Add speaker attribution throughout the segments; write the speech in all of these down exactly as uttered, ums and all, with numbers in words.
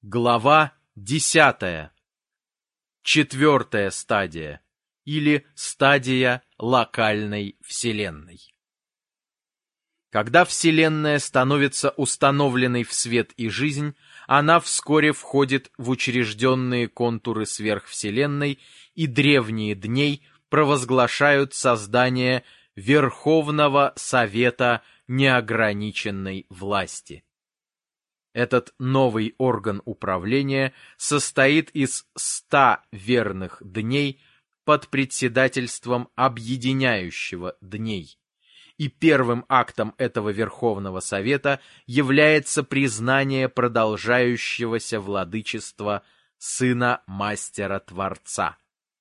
Speaker 1: Глава десятая. Четвертая стадия, или стадия локальной Вселенной. Когда Вселенная становится установленной в свет и жизнь, она вскоре входит в учрежденные контуры сверхвселенной, и древние дней провозглашают создание Верховного Совета неограниченной власти. Этот новый орган управления состоит из ста верных дней под председательством объединяющего дней. И первым актом этого Верховного Совета является признание продолжающегося владычества Сына Мастера-Творца.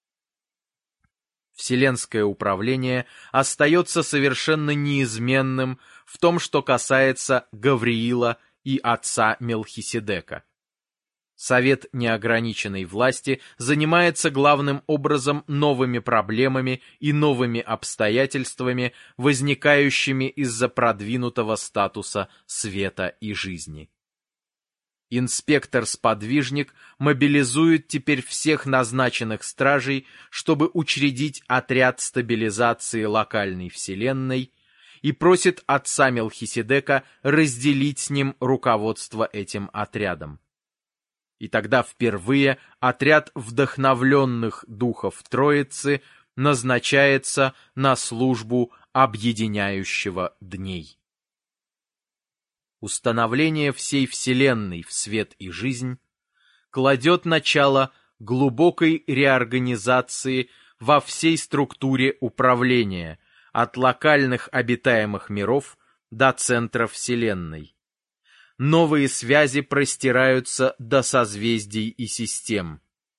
Speaker 1: Вселенское управление остается совершенно неизменным в том, что касается Гавриила и отца Мелхиседека. Совет неограниченной власти занимается главным образом новыми проблемами и новыми обстоятельствами, возникающими из-за продвинутого статуса света и жизни. Инспектор-сподвижник мобилизует теперь всех назначенных стражей, чтобы учредить отряд стабилизации локальной вселенной, и просит отца Мелхиседека разделить с ним руководство этим отрядом. И тогда впервые отряд вдохновленных духов Троицы назначается на службу объединяющего дней. Установление всей Вселенной в свет и жизнь кладет начало глубокой реорганизации во всей структуре управления, от локальных обитаемых миров до центра Вселенной. Новые связи простираются до созвездий и систем.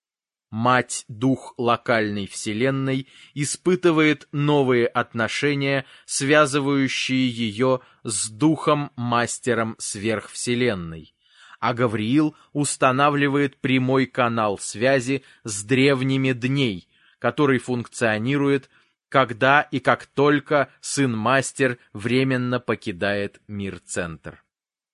Speaker 1: Мать-дух локальной Вселенной испытывает новые отношения, связывающие ее с духом-мастером сверхвселенной, а Гавриил устанавливает прямой канал связи с древними дней, который функционирует когда и как только сын-мастер временно покидает мир-центр.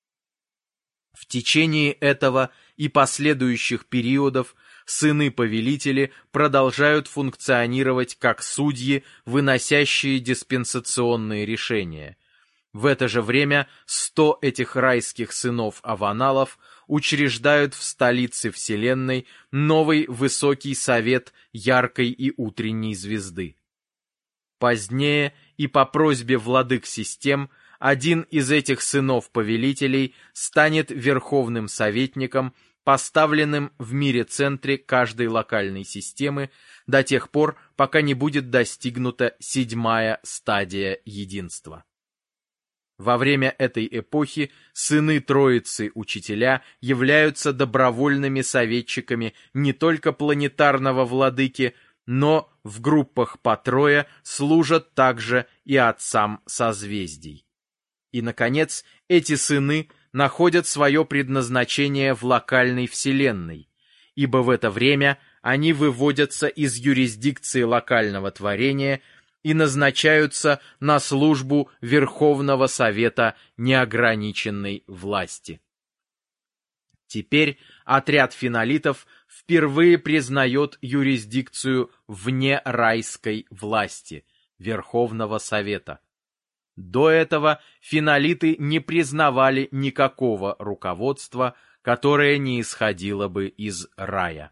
Speaker 1: В течение этого и последующих периодов сыны-повелители продолжают функционировать как судьи, выносящие диспенсационные решения. В это же время сто этих райских сынов-аваналов учреждают в столице Вселенной новый высокий совет яркой и утренней звезды. Позднее и по просьбе владык систем один из этих сынов-повелителей станет верховным советником, поставленным в мире-центре каждой локальной системы до тех пор, пока не будет достигнута седьмая стадия единства. Во время этой эпохи сыны Троицы-Учителя являются добровольными советчиками не только планетарного владыки, но в группах по трое служат также и отцам созвездий. И, наконец, эти сыны находят свое предназначение в локальной вселенной, ибо в это время они выводятся из юрисдикции локального творения и назначаются на службу Верховного Совета неограниченной власти. Теперь отряд фенолитов впервые признает юрисдикцию вне райской власти, Верховного Совета. До этого фенолиты не признавали никакого руководства, которое не исходило бы из рая.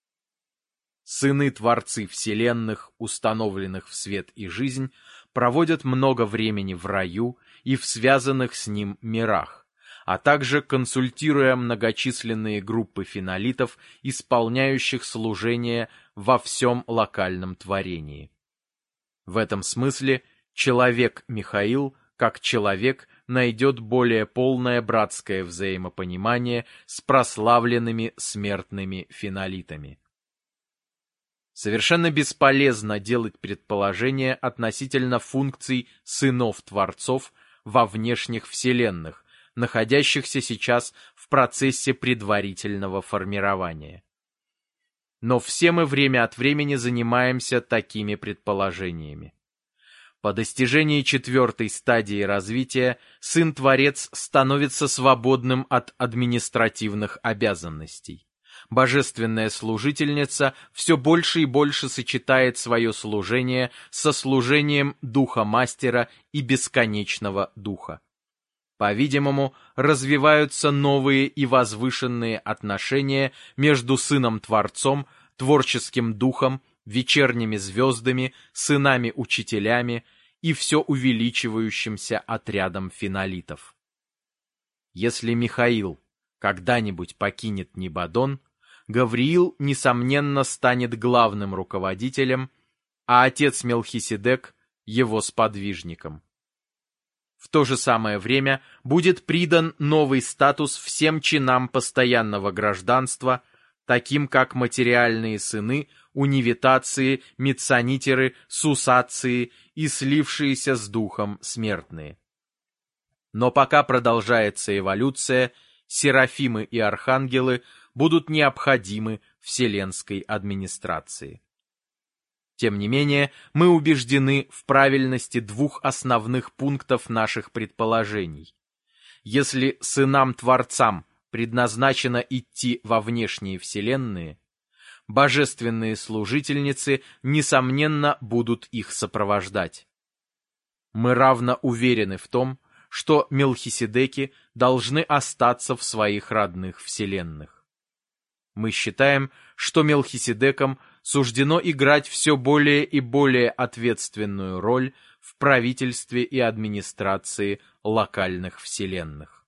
Speaker 1: Сыны-творцы вселенных, установленных в свет и жизнь, проводят много времени в раю и в связанных с ним мирах, а также консультируя многочисленные группы фенолитов, исполняющих служение во всем локальном творении. В этом смысле человек Михаил, как человек, найдет более полное братское взаимопонимание с прославленными смертными фенолитами. Совершенно бесполезно делать предположения относительно функций сынов-творцов во внешних вселенных, находящихся сейчас в процессе предварительного формирования. Но все мы время от времени занимаемся такими предположениями. По достижении четвертой стадии развития Сын-Творец становится свободным от административных обязанностей. Божественная служительница все больше и больше сочетает свое служение со служением Духа Мастера и Бесконечного Духа. По-видимому, развиваются новые и возвышенные отношения между Сыном-Творцом, Творческим Духом, вечерними звездами, сынами-учителями и все увеличивающимся отрядом фенолитов. Если Михаил когда-нибудь покинет Нибадон, Гавриил, несомненно, станет главным руководителем, а отец Мелхиседек — его сподвижником. В то же самое время будет придан новый статус всем чинам постоянного гражданства, таким как материальные сыны, унивитации, митсонитеры, сусации и слившиеся с духом смертные. Но пока продолжается эволюция, серафимы и архангелы будут необходимы вселенской администрации. Тем не менее, мы убеждены в правильности двух основных пунктов наших предположений. Если сынам-творцам предназначено идти во внешние вселенные, божественные служительницы, несомненно, будут их сопровождать. Мы равно уверены в том, что Мелхиседеки должны остаться в своих родных вселенных. Мы считаем, что Мелхиседекам суждено играть все более и более ответственную роль в правительстве и администрации локальных вселенных.